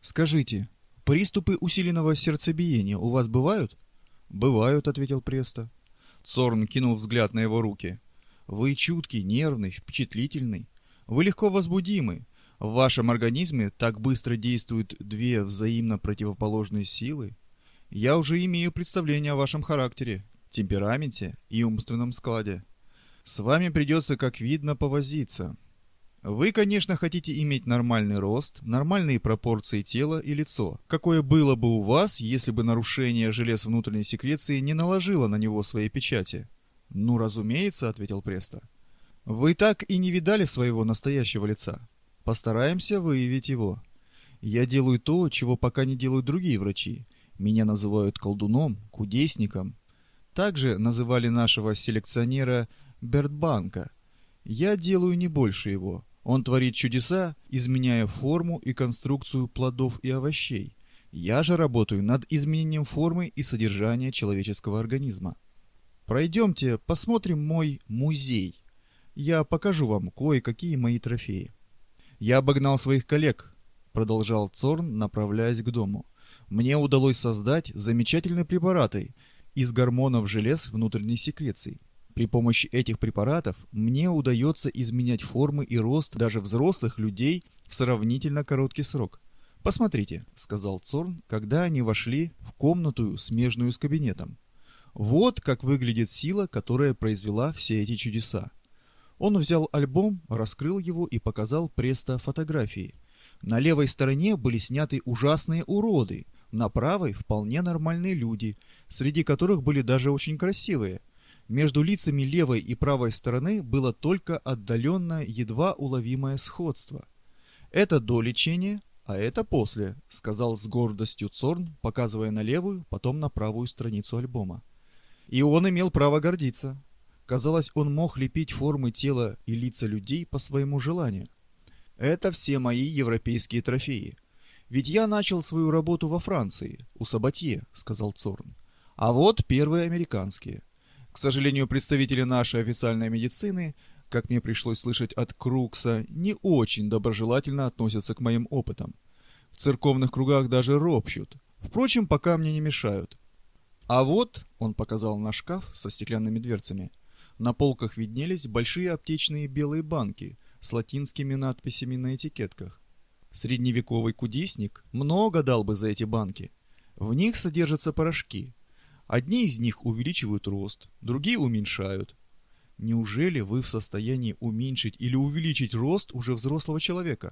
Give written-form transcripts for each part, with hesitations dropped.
Скажите, приступы усиленного сердцебиения у вас бывают? Бывают, ответил Преста. Цорн кинул взгляд на его руки. Вы чуткий, нервный, впечатлительный. Вы легко возбудимы. В вашем организме так быстро действуют две взаимно противоположные силы. Я уже имею представление о вашем характере, темпераменте и умственном складе. С вами придется, как видно, повозиться. Вы, конечно, хотите иметь нормальный рост, нормальные пропорции тела и лицо, какое было бы у вас, если бы нарушение желез внутренней секреции не наложило на него своей печати. «Ну, разумеется», — ответил Преста. «Вы так и не видали своего настоящего лица. Постараемся выявить его. Я делаю то, чего пока не делают другие врачи. Меня называют колдуном, кудесником. Также называли нашего селекционера Бертбанка. Я делаю не больше его. Он творит чудеса, изменяя форму и конструкцию плодов и овощей. Я же работаю над изменением формы и содержания человеческого организма. Пройдемте, посмотрим мой музей. Я покажу вам кое-какие мои трофеи. Я обогнал своих коллег, продолжал Цорн, направляясь к дому. Мне удалось создать замечательные препараты из гормонов желез внутренней секреции. При помощи этих препаратов мне удается изменять формы и рост даже взрослых людей в сравнительно короткий срок. «Посмотрите», — сказал Цорн, когда они вошли в комнату, смежную с кабинетом. «Вот как выглядит сила, которая произвела все эти чудеса». Он взял альбом, раскрыл его и показал Преста фотографии. На левой стороне были сняты ужасные уроды, на правой вполне нормальные люди, среди которых были даже очень красивые. Между лицами левой и правой стороны было только отдаленное, едва уловимое сходство. «Это до лечения, а это после», — сказал с гордостью Цорн, показывая на левую, потом на правую страницу альбома. И он имел право гордиться. Казалось, он мог лепить формы тела и лица людей по своему желанию. «Это все мои европейские трофеи. Ведь я начал свою работу во Франции, у Сабатье», — сказал Цорн. «А вот первые американские. К сожалению, представители нашей официальной медицины, как мне пришлось слышать от Крукса, не очень доброжелательно относятся к моим опытам. В церковных кругах даже ропщут. Впрочем, пока мне не мешают. А вот, он показал на шкаф со стеклянными дверцами, на полках виднелись большие аптечные белые банки с латинскими надписями на этикетках. Средневековый кудесник много дал бы за эти банки. В них содержатся порошки. Одни из них увеличивают рост, другие уменьшают. Неужели вы в состоянии уменьшить или увеличить рост уже взрослого человека?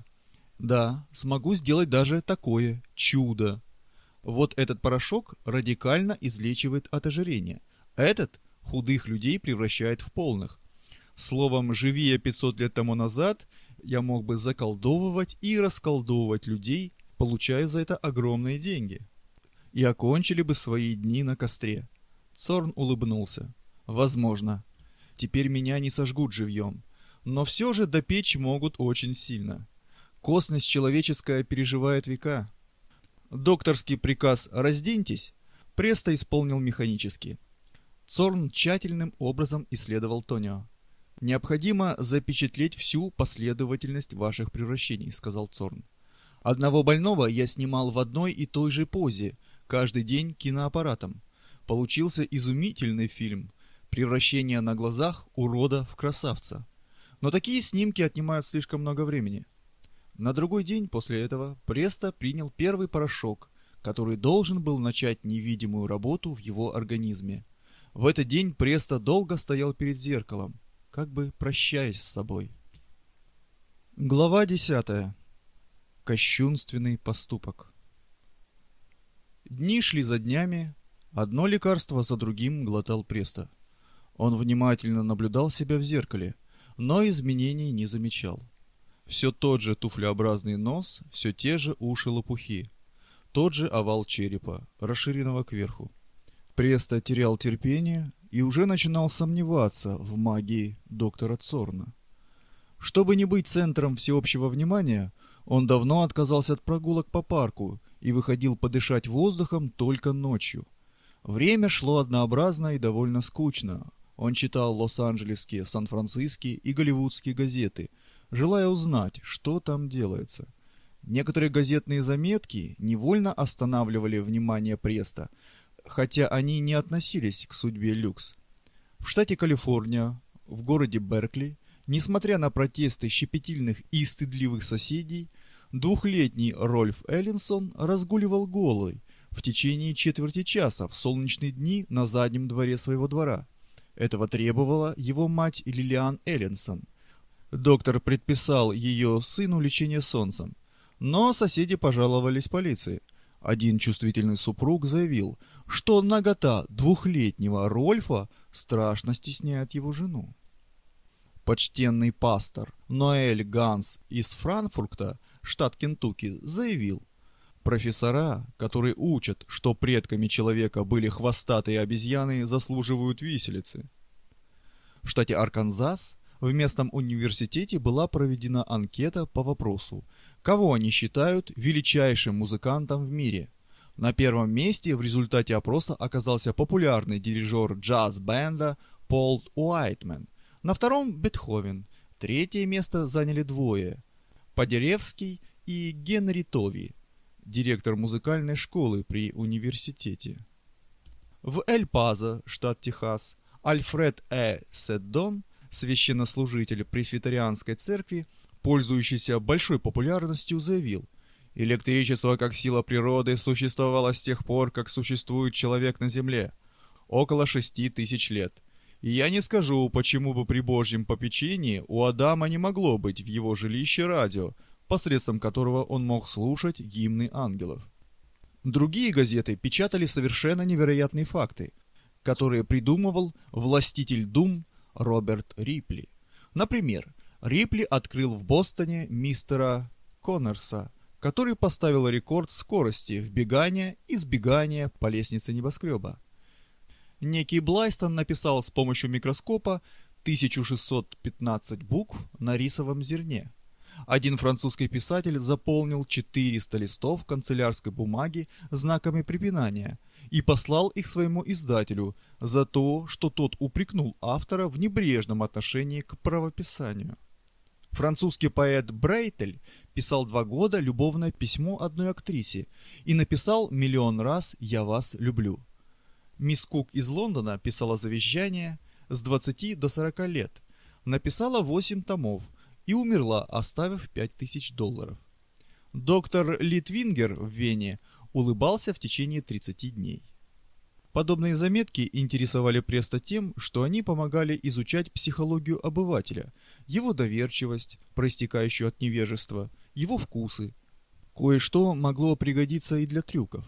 Да, смогу сделать даже такое чудо. Вот этот порошок радикально излечивает от ожирения. Этот худых людей превращает в полных. Словом, живи я 500 лет тому назад, я мог бы заколдовывать и расколдовывать людей, получая за это огромные деньги. И окончили бы свои дни на костре. Цорн улыбнулся. Возможно. Теперь меня не сожгут живьем. Но все же допечь могут очень сильно. Косность человеческая переживает века. Докторский приказ «разденьтесь» Преста исполнил механически. Цорн тщательным образом исследовал Тонио. «Необходимо запечатлеть всю последовательность ваших превращений», — сказал Цорн. «Одного больного я снимал в одной и той же позе, каждый день киноаппаратом. Получился изумительный фильм «Превращение на глазах урода в красавца». Но такие снимки отнимают слишком много времени. На другой день после этого Преста принял первый порошок, который должен был начать невидимую работу в его организме. В этот день Преста долго стоял перед зеркалом, как бы прощаясь с собой. Глава 10. Кощунственный поступок. Дни шли за днями, одно лекарство за другим глотал Преста. Он внимательно наблюдал себя в зеркале, но изменений не замечал. Все тот же туфлеобразный нос, все те же уши-лопухи, тот же овал черепа, расширенного кверху. Преста терял терпение и уже начинал сомневаться в магии доктора Цорна. Чтобы не быть центром всеобщего внимания, он давно отказался от прогулок по парку и выходил подышать воздухом только ночью. Время шло однообразно и довольно скучно. Он читал лос-анджелесские, сан-франциские и голливудские газеты, желая узнать, что там делается. Некоторые газетные заметки невольно останавливали внимание Преста, хотя они не относились к судьбе Люкс. В штате Калифорния, в городе Беркли, несмотря на протесты щепетильных и стыдливых соседей, двухлетний Рольф Эллинсон разгуливал голый в течение четверти часа в солнечные дни на заднем дворе своего двора. Этого требовала его мать Лилиан Эллинсон. Доктор предписал ее сыну лечение солнцем, но соседи пожаловались полиции. Один чувствительный супруг заявил, что нагота двухлетнего Рольфа страшно стесняет его жену. Почтенный пастор Ноэль Ганс из Франкфурта, штат Кентукки, заявил: профессора, которые учат, что предками человека были хвостатые обезьяны, заслуживают виселицы. В штате Арканзас в местном университете была проведена анкета по вопросу, кого они считают величайшим музыкантом в мире. На первом месте в результате опроса оказался популярный дирижер джаз-бенда Пол Уайтман. На втором – Бетховен. Третье место заняли двое – Падеревский и Генри Тови, директор музыкальной школы при университете. В Эль-Пазо, штат Техас, Альфред Седдон, священнослужитель пресвитерианской церкви, пользующийся большой популярностью, заявил: «Электричество как сила природы существовало с тех пор, как существует человек на Земле, около 6000 лет. И я не скажу, почему бы при Божьем попечении у Адама не могло быть в его жилище радио, посредством которого он мог слушать гимны ангелов». Другие газеты печатали совершенно невероятные факты, которые придумывал властитель дум Роберт Рипли. Например, Рипли открыл в Бостоне мистера Коннорса, который поставил рекорд скорости вбегания и сбегания по лестнице небоскреба. Некий Блайстон написал с помощью микроскопа 1615 букв на рисовом зерне. Один французский писатель заполнил 400 листов канцелярской бумаги знаками препинания и послал их своему издателю за то, что тот упрекнул автора в небрежном отношении к правописанию. Французский поэт Брейтель писал 2 года любовное письмо одной актрисе и написал миллион раз «Я вас люблю». Мисс Кук из Лондона писала завещание с 20 до 40 лет, написала 8 томов и умерла, оставив $5000. Доктор Литвингер в Вене улыбался в течение 30 дней. Подобные заметки интересовали Преста тем, что они помогали изучать психологию обывателя, его доверчивость, проистекающую от невежества, его вкусы. Кое-что могло пригодиться и для трюков.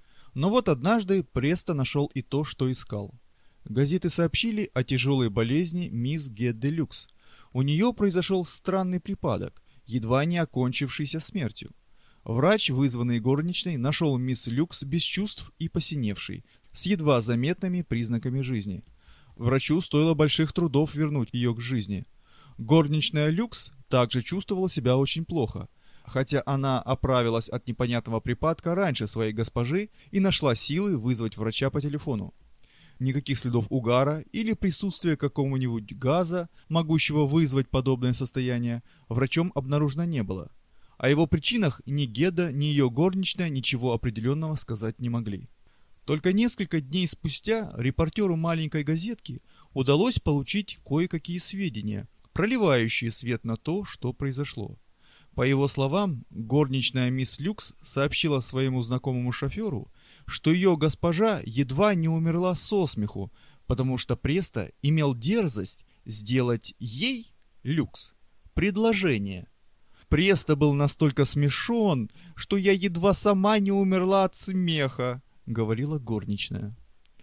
Но вот однажды Преста нашел и то, что искал. Газеты сообщили о тяжелой болезни мисс Гетте Люкс. У нее произошел странный припадок, едва не окончившийся смертью. Врач, вызванный горничной, нашел мисс Люкс без чувств и посиневшей, с едва заметными признаками жизни. Врачу стоило больших трудов вернуть ее к жизни. Горничная Люкс также чувствовала себя очень плохо, хотя она оправилась от непонятного припадка раньше своей госпожи и нашла силы вызвать врача по телефону. Никаких следов угара или присутствия какого-нибудь газа, могущего вызвать подобное состояние, врачом обнаружено не было. О его причинах ни Геда, ни ее горничная ничего определенного сказать не могли. Только несколько дней спустя репортеру маленькой газетки удалось получить кое-какие сведения, проливающие свет на то, что произошло. По его словам, горничная мисс Люкс сообщила своему знакомому шоферу, что ее госпожа едва не умерла со смеху, потому что Преста имел дерзость сделать ей, Люкс, предложение. «Преста был настолько смешон, что я едва сама не умерла от смеха», — говорила горничная.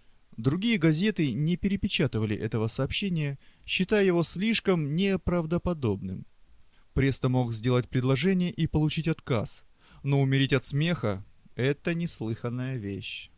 Другие газеты не перепечатывали этого сообщения, считая его слишком неправдоподобным. Преста мог сделать предложение и получить отказ, но умереть от смеха — это неслыханная вещь.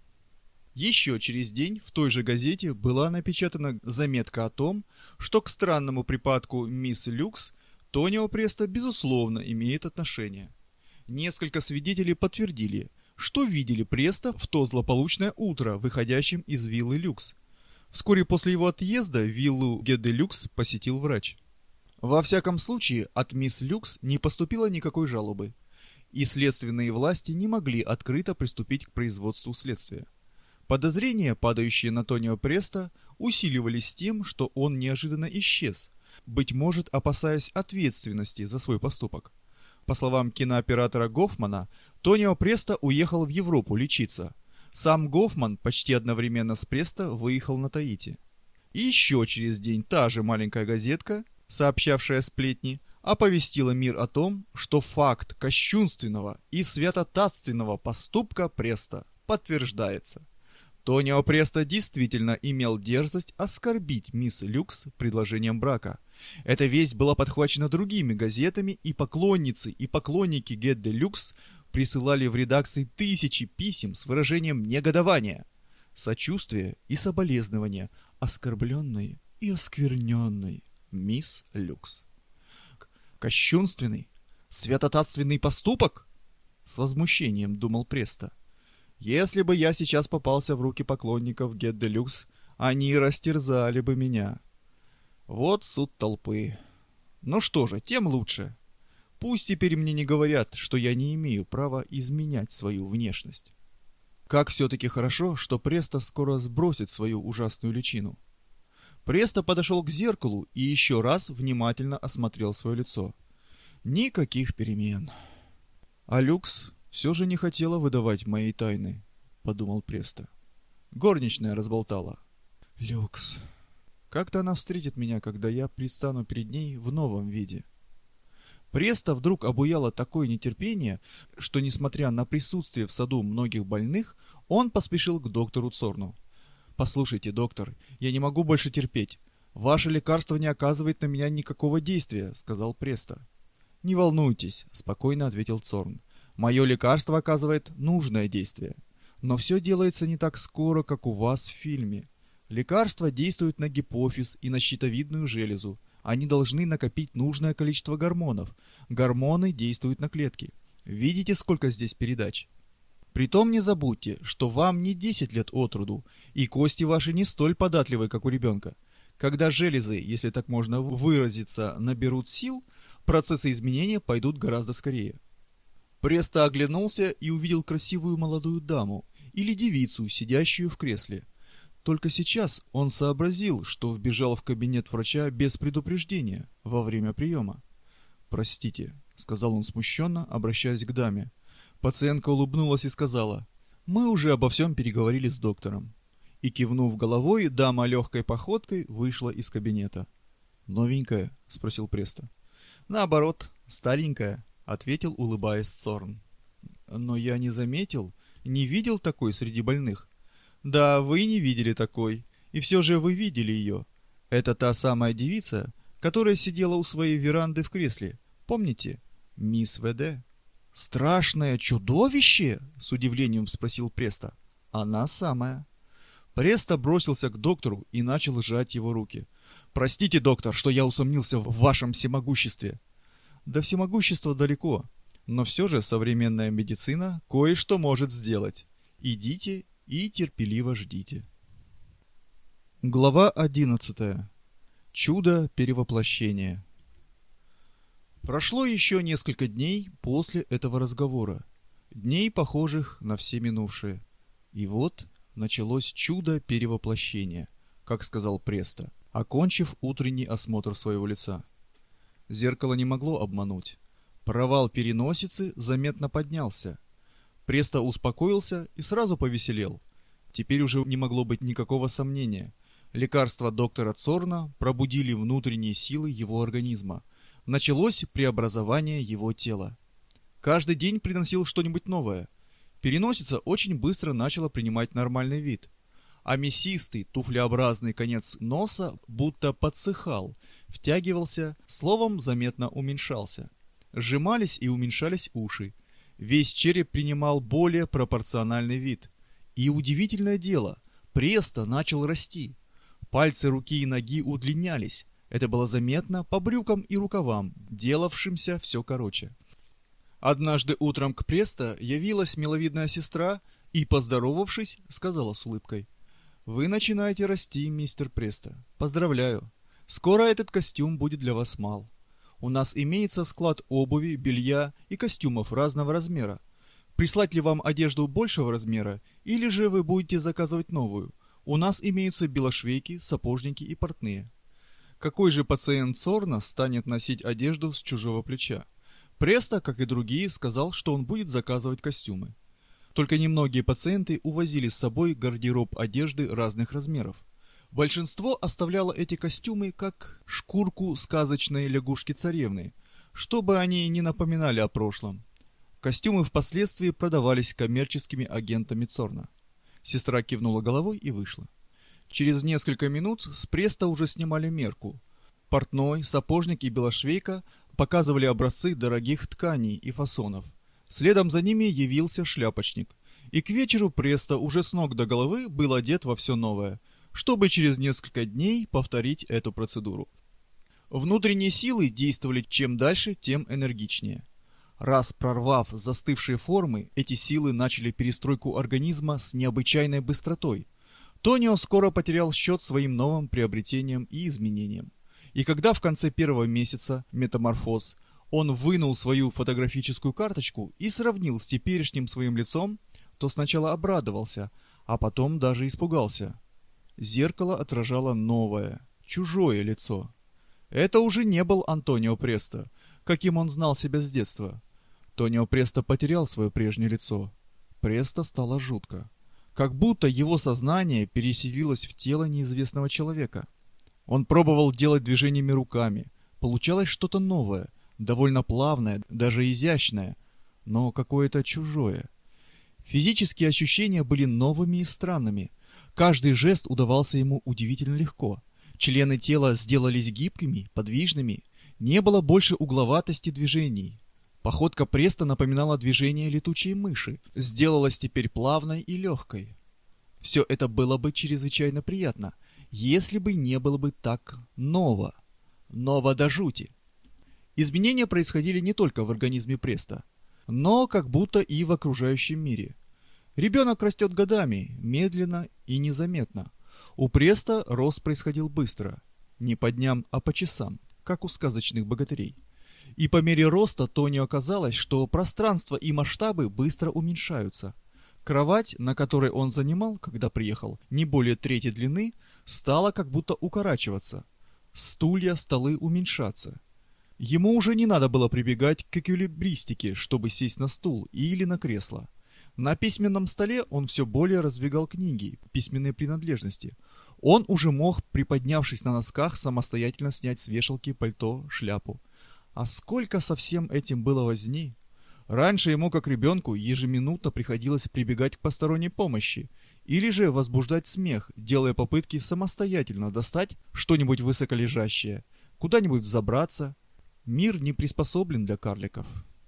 Еще через день в той же газете была напечатана заметка о том, что к странному припадку мисс Люкс Тонио Преста безусловно имеет отношение. Несколько свидетелей подтвердили, что видели Преста в то злополучное утро, выходящим из виллы Люкс. Вскоре после его отъезда виллу Гетте Люкс посетил врач. Во всяком случае, от мисс Люкс не поступило никакой жалобы. и следственные власти не могли открыто приступить к производству следствия. Подозрения, падающие на Тонио Преста, усиливались тем, что он неожиданно исчез, быть может, опасаясь ответственности за свой поступок. По словам кинооператора Гофмана, Тонио Преста уехал в Европу лечиться. Сам Гофман почти одновременно с Преста выехал на Таити. И еще через день та же маленькая газетка, сообщавшая сплетни, оповестила мир о том, что факт кощунственного и святотатственного поступка Преста подтверждается. Тонио Преста действительно имел дерзость оскорбить мисс Люкс предложением брака. Эта весть была подхвачена другими газетами, и поклонницы и поклонники Get the Lux присылали в редакции тысячи писем с выражением негодования, сочувствия и соболезнования оскорбленной и оскверненной мисс Люкс. Кощунственный, святотатственный поступок? С возмущением думал Преста. Если бы я сейчас попался в руки поклонников Get the Lux, они растерзали бы меня. Вот суд толпы. Ну что же, тем лучше. Пусть теперь мне не говорят, что я не имею права изменять свою внешность. Как все-таки хорошо, что Преста скоро сбросит свою ужасную личину. Преста подошел к зеркалу и еще раз внимательно осмотрел свое лицо. Никаких перемен. А Люкс все же не хотела выдавать моей тайны, подумал Преста. Горничная разболтала. Люкс. Как-то она встретит меня, когда я предстану перед ней в новом виде. Преста вдруг обуяло такое нетерпение, что, несмотря на присутствие в саду многих больных, он поспешил к доктору Цорну. «Послушайте, доктор, я не могу больше терпеть. Ваше лекарство не оказывает на меня никакого действия», — сказал Преста. «Не волнуйтесь», — спокойно ответил Цорн. «Мое лекарство оказывает нужное действие. Но все делается не так скоро, как у вас в фильме. Лекарства действуют на гипофиз и на щитовидную железу. Они должны накопить нужное количество гормонов. Гормоны действуют на клетки. Видите, сколько здесь передач? Притом не забудьте, что вам не 10 лет от роду, и кости ваши не столь податливы, как у ребенка. Когда железы, если так можно выразиться, наберут сил, процессы изменения пойдут гораздо скорее». Преста оглянулся и увидел красивую молодую даму или девицу, сидящую в кресле. Только сейчас он сообразил, что вбежал в кабинет врача без предупреждения во время приема. «Простите», — сказал он смущенно, обращаясь к даме. Пациентка улыбнулась и сказала: «Мы уже обо всем переговорили с доктором». И, кивнув головой, дама легкой походкой вышла из кабинета. «Новенькая?» — спросил Преста. «Наоборот, старенькая», — ответил, улыбаясь Цорн. «Но я не заметил, не видел такой среди больных». «Да, вы не видели такой, и все же вы видели ее. Это та самая девица, которая сидела у своей веранды в кресле. Помните? Мисс В.Д.» «Страшное чудовище?» — с удивлением спросил Преста. «Она самая». Преста бросился к доктору и начал сжать его руки. «Простите, доктор, что я усомнился в вашем всемогуществе». «До всемогущества далеко, но все же современная медицина кое-что может сделать. Идите и терпеливо ждите». Глава 11. Чудо перевоплощения. Прошло еще несколько дней после этого разговора, дней, похожих на все минувшие. И вот началось чудо перевоплощения, как сказал Преста, окончив утренний осмотр своего лица. Зеркало не могло обмануть. Провал переносицы заметно поднялся. Преста успокоился и сразу повеселел. Теперь уже не могло быть никакого сомнения. Лекарства доктора Цорна пробудили внутренние силы его организма. Началось преобразование его тела. Каждый день приносил что-нибудь новое. Переносица очень быстро начала принимать нормальный вид. А мясистый, туфлеобразный конец носа будто подсыхал, втягивался, словом, заметно уменьшался. Сжимались и уменьшались уши. Весь череп принимал более пропорциональный вид. И удивительное дело, Преста начал расти. Пальцы руки и ноги удлинялись. Это было заметно по брюкам и рукавам, делавшимся все короче. Однажды утром к Преста явилась миловидная сестра и, поздоровавшись, сказала с улыбкой: «Вы начинаете расти, мистер Преста. Поздравляю. Скоро этот костюм будет для вас мал. У нас имеется склад обуви, белья и костюмов разного размера. Прислать ли вам одежду большего размера, или же вы будете заказывать новую? У нас имеются белошвейки, сапожники и портные. Какой же пациент Цорна станет носить одежду с чужого плеча? Престо, как и другие, сказал, что он будет заказывать костюмы. Только немногие пациенты увозили с собой гардероб одежды разных размеров. Большинство оставляло эти костюмы как шкурку сказочной лягушки-царевны, чтобы они не напоминали о прошлом. Костюмы впоследствии продавались коммерческими агентами Цорна. Сестра кивнула головой и вышла. Через несколько минут с Престо уже снимали мерку. Портной, сапожник и белошвейка показывали образцы дорогих тканей и фасонов. Следом за ними явился шляпочник. И к вечеру Престо уже с ног до головы был одет во все новое, чтобы через несколько дней повторить эту процедуру. Внутренние силы действовали чем дальше, тем энергичнее. Раз прорвав застывшие формы, эти силы начали перестройку организма с необычайной быстротой. Тонио скоро потерял счет своим новым приобретениям и изменениям. И когда в конце первого месяца метаморфоз он вынул свою фотографическую карточку и сравнил с теперешним своим лицом, то сначала обрадовался, а потом даже испугался. Зеркало отражало новое, чужое лицо. Это уже не был Антонио Престо, каким он знал себя с детства. Тонио Престо потерял свое прежнее лицо. Престо стало жутко. Как будто его сознание переселилось в тело неизвестного человека. Он пробовал делать движениями руками. Получалось что-то новое, довольно плавное, даже изящное, но какое-то чужое. Физические ощущения были новыми и странными. Каждый жест удавался ему удивительно легко. Члены тела сделались гибкими, подвижными. Не было больше угловатости движений. Походка Престо напоминала движение летучей мыши, сделалась теперь плавной и легкой. Все это было бы чрезвычайно приятно, если бы не было бы так ново. Ново до жути. Изменения происходили не только в организме Престо, но как будто и в окружающем мире. Ребенок растет годами, медленно и незаметно. У Престо рост происходил быстро, не по дням, а по часам, как у сказочных богатырей. И по мере роста Тонио оказалось, что пространство и масштабы быстро уменьшаются. Кровать, на которой он занимал, когда приехал, не более трети длины, стала как будто укорачиваться. Стулья, столы уменьшаться. Ему уже не надо было прибегать к эквилибристике, чтобы сесть на стул или на кресло. На письменном столе он все более раздвигал книги, письменные принадлежности. Он уже мог, приподнявшись на носках, самостоятельно снять с вешалки пальто, шляпу. А сколько со всем этим было возни! Раньше ему, как ребенку, ежеминутно приходилось прибегать к посторонней помощи, или же возбуждать смех, делая попытки самостоятельно достать что-нибудь высоколежащее, куда-нибудь взобраться. Мир не приспособлен для карликов.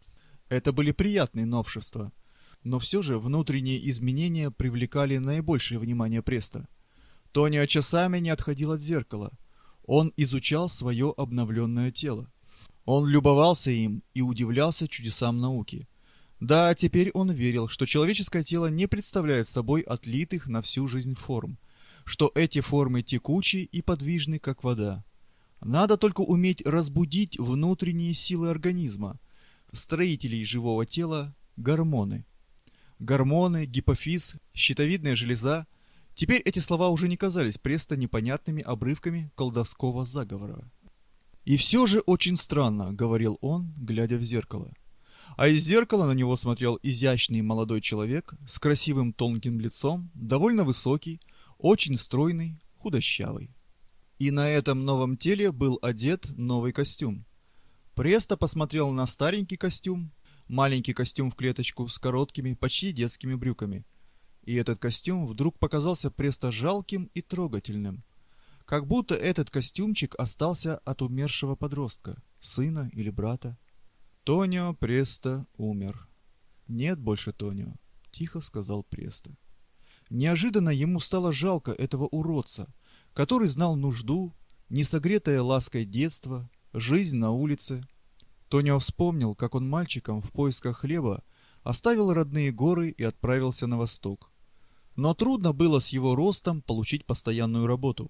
Это были приятные новшества, но все же внутренние изменения привлекали наибольшее внимание Престо. Тонио часами не отходил от зеркала. Он изучал свое обновленное тело. Он любовался им и удивлялся чудесам науки. Да, теперь он верил, что человеческое тело не представляет собой отлитых на всю жизнь форм, что эти формы текучи и подвижны, как вода. Надо только уметь разбудить внутренние силы организма, строителей живого тела, гормоны. Гормоны, гипофиз, щитовидная железа. Теперь эти слова уже не казались Престо непонятными обрывками колдовского заговора. «И все же очень странно», — говорил он, глядя в зеркало. А из зеркала на него смотрел изящный молодой человек с красивым тонким лицом, довольно высокий, очень стройный, худощавый. И на этом новом теле был одет новый костюм. Престо посмотрел на старенький костюм, маленький костюм в клеточку с короткими, почти детскими брюками. И этот костюм вдруг показался Престо жалким и трогательным. Как будто этот костюмчик остался от умершего подростка, сына или брата. Тонио Престо умер. «Нет больше Тонио», — тихо сказал Престо. Неожиданно ему стало жалко этого уродца, который знал нужду, несогретое лаской детство, жизнь на улице. Тонио вспомнил, как он мальчиком в поисках хлеба оставил родные горы и отправился на восток. Но трудно было с его ростом получить постоянную работу.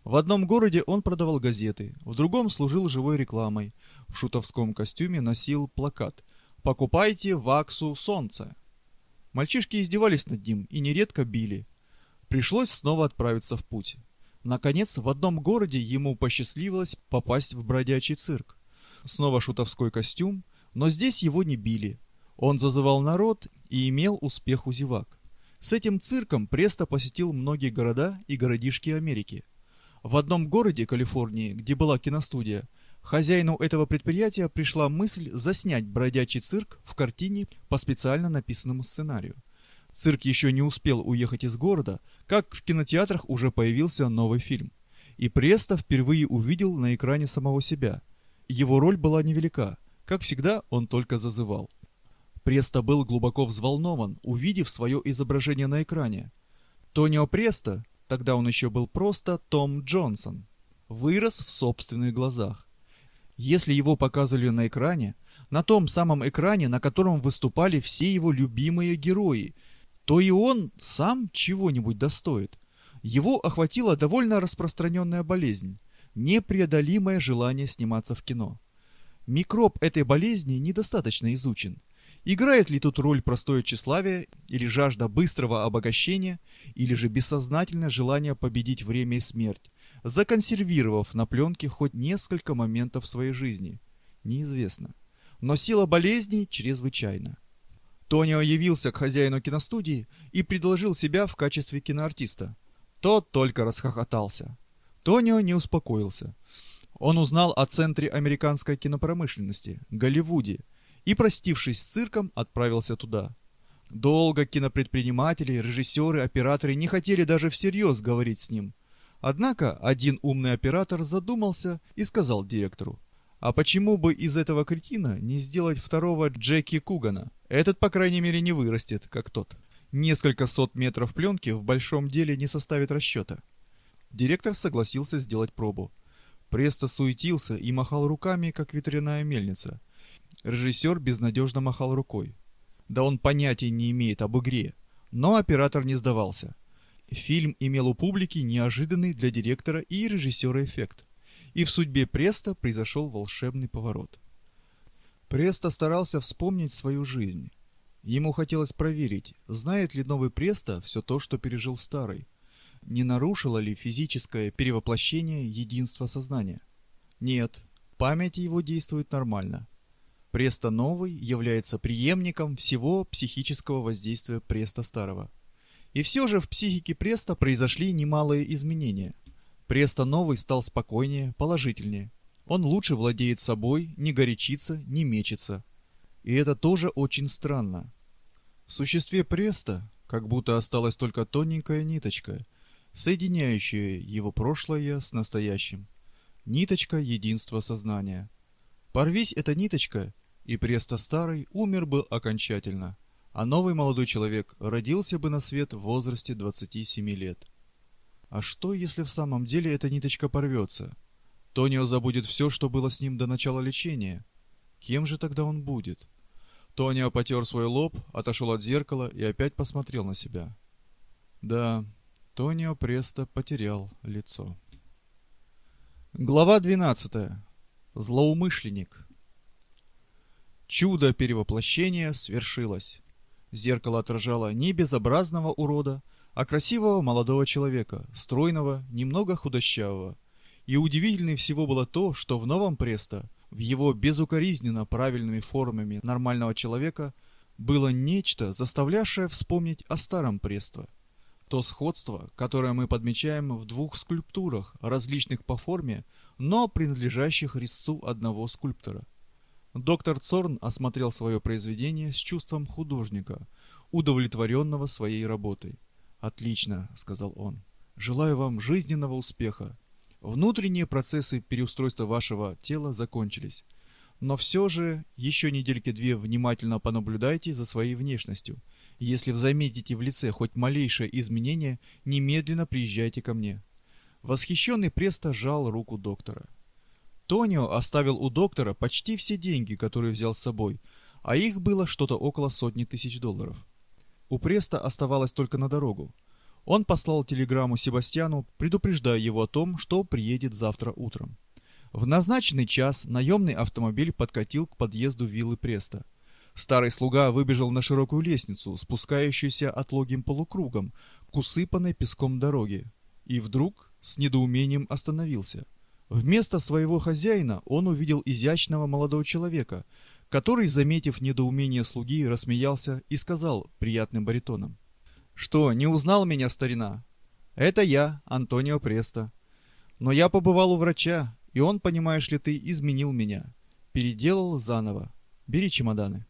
В одном городе он продавал газеты, в другом служил живой рекламой, в шутовском костюме носил плакат «Покупайте ваксу солнца». Мальчишки издевались над ним и нередко били. Пришлось снова отправиться в путь. Наконец, в одном городе ему посчастливилось попасть в бродячий цирк. Снова шутовской костюм, но здесь его не били. Он зазывал народ и имел успех у зевак. С этим цирком Престо посетил многие города и городишки Америки. В одном городе Калифорнии, где была киностудия, хозяину этого предприятия пришла мысль заснять бродячий цирк в картине по специально написанному сценарию. Цирк еще не успел уехать из города, как в кинотеатрах уже появился новый фильм. И Престо впервые увидел на экране самого себя. Его роль была невелика. Как всегда, он только зазывал. Престо был глубоко взволнован, увидев свое изображение на экране. Тонио Престо, тогда он еще был просто Том Джонсон, вырос в собственных глазах. Если его показывали на экране, на том самом экране, на котором выступали все его любимые герои, то и он сам чего-нибудь достоит. Его охватила довольно распространенная болезнь – непреодолимое желание сниматься в кино. Микроб этой болезни недостаточно изучен. Играет ли тут роль простое тщеславие, или жажда быстрого обогащения, или же бессознательное желание победить время и смерть, законсервировав на пленке хоть несколько моментов своей жизни? Неизвестно. Но сила болезни чрезвычайна. Тонио явился к хозяину киностудии и предложил себя в качестве киноартиста. Тот только расхохотался. Тонио не успокоился. Он узнал о центре американской кинопромышленности, Голливуде, и, простившись с цирком, отправился туда. Долго кинопредприниматели, режиссеры, операторы не хотели даже всерьез говорить с ним. Однако один умный оператор задумался и сказал директору: «А почему бы из этого кретина не сделать второго Джеки Кугана? Этот, по крайней мере, не вырастет, как тот. Несколько сот метров пленки в большом деле не составит расчета». Директор согласился сделать пробу. Престо суетился и махал руками, как ветряная мельница. Режиссер безнадежно махал рукой. Да он понятия не имеет об игре. Но оператор не сдавался. Фильм имел у публики неожиданный для директора и режиссера эффект. И в судьбе Престо произошел волшебный поворот. Престо старался вспомнить свою жизнь. Ему хотелось проверить, знает ли новый Престо все то, что пережил старый. Не нарушило ли физическое перевоплощение единства сознания? Нет, память его действует нормально. Престо новый является преемником всего психического воздействия Престо старого. И все же в психике Престо произошли немалые изменения. Престо новый стал спокойнее, положительнее. Он лучше владеет собой, не горячится, не мечется. И это тоже очень странно. В существе Престо как будто осталась только тоненькая ниточка, соединяющая его прошлое с настоящим. Ниточка единства сознания. Порвись эта ниточка, и Престо старый умер бы окончательно, а новый молодой человек родился бы на свет в возрасте 27 лет. А что, если в самом деле эта ниточка порвется? Тонио забудет все, что было с ним до начала лечения. Кем же тогда он будет? Тонио потер свой лоб, отошел от зеркала и опять посмотрел на себя. Да, Тонио Престо потерял лицо. Глава 12. Злоумышленник. Чудо перевоплощения свершилось. Зеркало отражало не безобразного урода, а красивого молодого человека, стройного, немного худощавого. И удивительнее всего было то, что в новом Престо, в его безукоризненно правильными формами нормального человека, было нечто, заставлявшее вспомнить о старом Престо. То сходство, которое мы подмечаем в двух скульптурах, различных по форме, но принадлежащих резцу одного скульптора. Доктор Цорн осмотрел свое произведение с чувством художника, удовлетворенного своей работой. «Отлично», — сказал он. «Желаю вам жизненного успеха. Внутренние процессы переустройства вашего тела закончились. Но все же еще недельки-две внимательно понаблюдайте за своей внешностью. Если вы заметите в лице хоть малейшее изменение, немедленно приезжайте ко мне». Восхищенный Престо сжал руку доктора. Тонио оставил у доктора почти все деньги, которые взял с собой, а их было что-то около $100 000. У Престо оставалось только на дорогу. Он послал телеграмму Себастьяну, предупреждая его о том, что приедет завтра утром. В назначенный час наемный автомобиль подкатил к подъезду виллы Преста. Старый слуга выбежал на широкую лестницу, спускающуюся отлогим полукругом к усыпанной песком дороге, и вдруг с недоумением остановился. Вместо своего хозяина он увидел изящного молодого человека, который, заметив недоумение слуги, рассмеялся и сказал приятным баритоном: «Что, не узнал меня, старина? Это я, Антонио Преста. Но я побывал у врача, и он, понимаешь ли ты, изменил меня. Переделал заново. Бери чемоданы».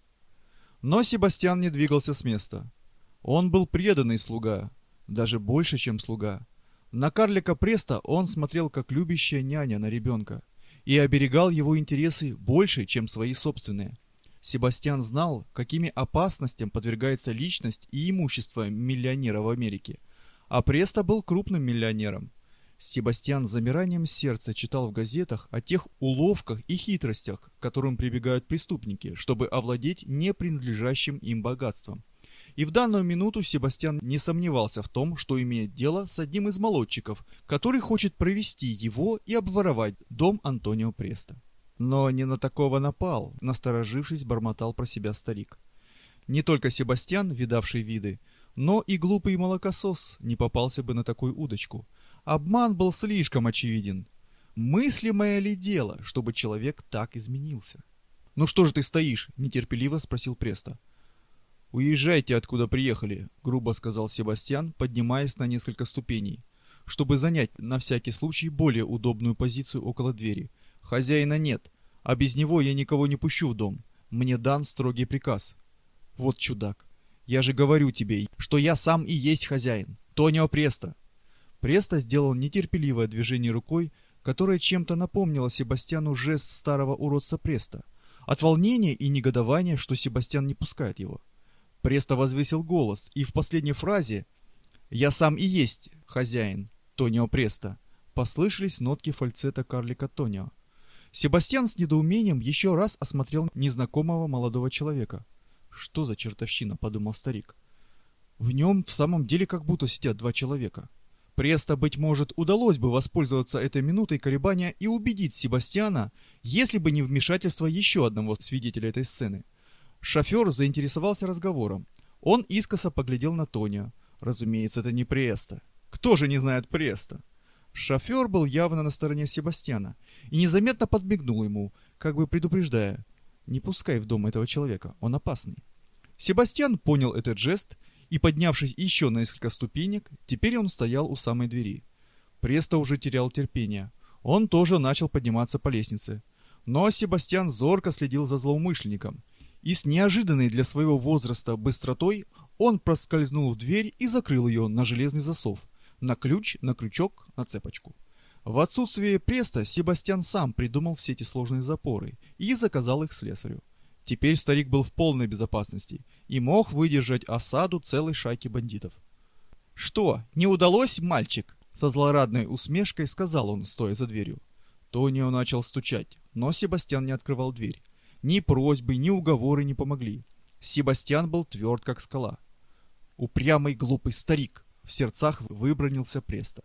Но Себастьян не двигался с места. Он был преданный слуга, даже больше, чем слуга. На карлика Преста он смотрел как любящая няня на ребенка и оберегал его интересы больше, чем свои собственные. Себастьян знал, какими опасностям подвергается личность и имущество миллионера в Америке, а Преста был крупным миллионером. Себастьян с замиранием сердца читал в газетах о тех уловках и хитростях, к которым прибегают преступники, чтобы овладеть не принадлежащим им богатством. И в данную минуту Себастьян не сомневался в том, что имеет дело с одним из молодчиков, который хочет провести его и обворовать дом Антонио Преста. Но не на такого напал, насторожившись, бормотал про себя старик. Не только Себастьян, видавший виды, но и глупый молокосос не попался бы на такую удочку. Обман был слишком очевиден. Мыслимое ли дело, чтобы человек так изменился? «Ну что же ты стоишь?» – нетерпеливо спросил Преста. «Уезжайте, откуда приехали», – грубо сказал Себастьян, поднимаясь на несколько ступеней, чтобы занять на всякий случай более удобную позицию около двери. «Хозяина нет, а без него я никого не пущу в дом. Мне дан строгий приказ». «Вот чудак! Я же говорю тебе, что я сам и есть хозяин, Тонио Преста». Преста сделал нетерпеливое движение рукой, которое чем-то напомнило Себастьяну жест старого уродца Преста. От волнения и негодования, что Себастьян не пускает его. Преста возвысил голос, и в последней фразе «Я сам и есть хозяин, Тонио Преста» послышались нотки фальцета карлика Тонио. Себастьян с недоумением еще раз осмотрел незнакомого молодого человека. «Что за чертовщина?» — подумал старик. «В нем в самом деле как будто сидят два человека». Преста, быть может, удалось бы воспользоваться этой минутой колебания и убедить Себастьяна, если бы не вмешательство еще одного свидетеля этой сцены. Шофер заинтересовался разговором. Он искоса поглядел на Тонио. Разумеется, это не Преста. Кто же не знает Преста? Шофер был явно на стороне Себастьяна и незаметно подмигнул ему, как бы предупреждая: «Не пускай в дом этого человека, он опасный». Себастьян понял этот жест и, поднявшись еще на несколько ступенек, теперь он стоял у самой двери. Преста уже терял терпение. Он тоже начал подниматься по лестнице. Но Себастьян зорко следил за злоумышленником, и с неожиданной для своего возраста быстротой он проскользнул в дверь и закрыл ее на железный засов, на ключ, на крючок, на цепочку. В отсутствие Преста Себастьян сам придумал все эти сложные запоры и заказал их слесарю. Теперь старик был в полной безопасности и мог выдержать осаду целой шайки бандитов. «Что, не удалось, мальчик?» — со злорадной усмешкой сказал он, стоя за дверью. Тонио начал стучать, но Себастьян не открывал дверь. Ни просьбы, ни уговоры не помогли. Себастьян был тверд, как скала. «Упрямый глупый старик!» — в сердцах выбранился Преста.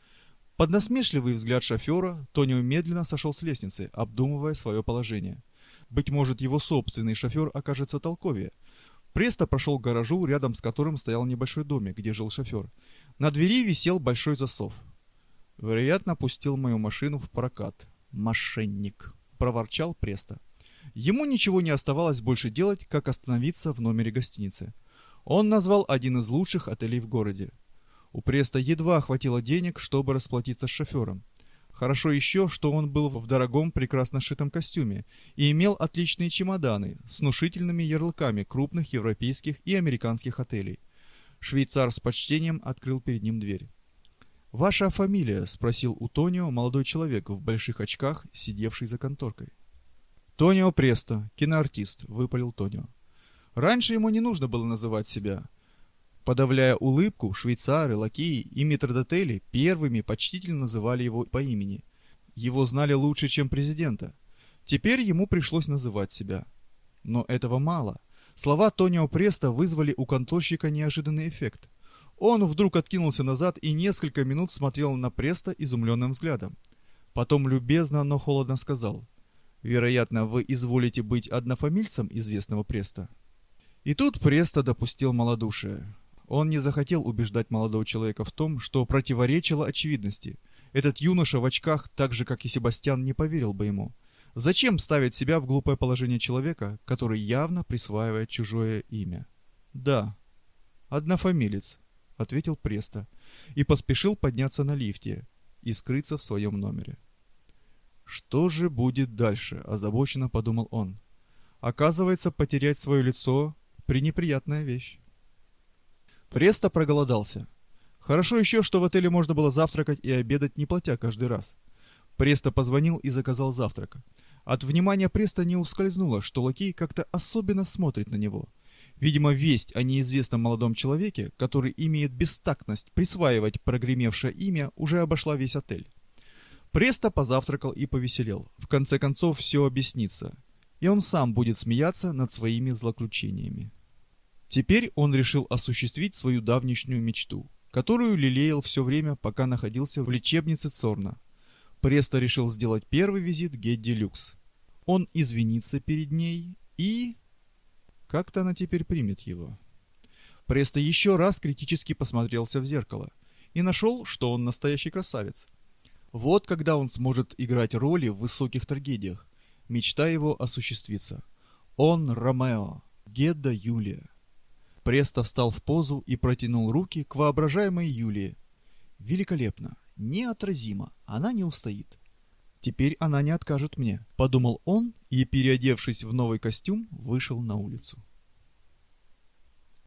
Под насмешливый взгляд шофера Тонио медленно сошел с лестницы, обдумывая свое положение. Быть может, его собственный шофер окажется толковее. Преста прошел к гаражу, рядом с которым стоял небольшой домик, где жил шофер. На двери висел большой засов. «Вероятно, пустил мою машину в прокат. Мошенник!» — проворчал Преста. Ему ничего не оставалось больше делать, как остановиться в номере гостиницы. Он назвал один из лучших отелей в городе. У Преста едва хватило денег, чтобы расплатиться с шофером. Хорошо еще, что он был в дорогом, прекрасно сшитом костюме и имел отличные чемоданы с внушительными ярлыками крупных европейских и американских отелей. Швейцар с почтением открыл перед ним дверь. «Ваша фамилия?» — спросил у Тонио молодой человек в больших очках, сидевший за конторкой. «Тонио Преста, киноартист», — выпалил Тонио. Раньше ему не нужно было называть себя. Подавляя улыбку, швейцары, лакеи и метрдотели первыми почтительно называли его по имени. Его знали лучше, чем президента. Теперь ему пришлось называть себя. Но этого мало. Слова Тонио Преста вызвали у конторщика неожиданный эффект. Он вдруг откинулся назад и несколько минут смотрел на Преста изумленным взглядом. Потом любезно, но холодно сказал: «Вероятно, вы изволите быть однофамильцем известного Преста». И тут Престо допустил малодушие. Он не захотел убеждать молодого человека в том, что противоречило очевидности. Этот юноша в очках, так же как и Себастьян, не поверил бы ему. Зачем ставить себя в глупое положение человека, который явно присваивает чужое имя? «Да, однофамилец», — ответил Престо, и поспешил подняться на лифте и скрыться в своем номере. «Что же будет дальше?» — озабоченно подумал он. «Оказывается, потерять свое лицо — пренеприятная вещь». Престо проголодался. Хорошо еще, что в отеле можно было завтракать и обедать, не платя каждый раз. Престо позвонил и заказал завтрак. От внимания Престо не ускользнуло, что лакей как-то особенно смотрит на него. Видимо, весть о неизвестном молодом человеке, который имеет бестактность присваивать прогремевшее имя, уже обошла весь отель. Престо позавтракал и повеселел. В конце концов, все объяснится. И он сам будет смеяться над своими злоключениями. Теперь он решил осуществить свою давнишнюю мечту, которую лелеял все время, пока находился в лечебнице Цорна. Престо решил сделать первый визит Гедди Люкс. Он извинится перед ней и... Как-то она теперь примет его. Престо еще раз критически посмотрелся в зеркало и нашел, что он настоящий красавец. Вот когда он сможет играть роли в высоких трагедиях. Мечта его осуществится. Он Ромео, Гедда Юлия. Престо встал в позу и протянул руки к воображаемой Юлии. Великолепно, неотразимо, она не устоит. Теперь она не откажет мне, подумал он и, переодевшись в новый костюм, вышел на улицу.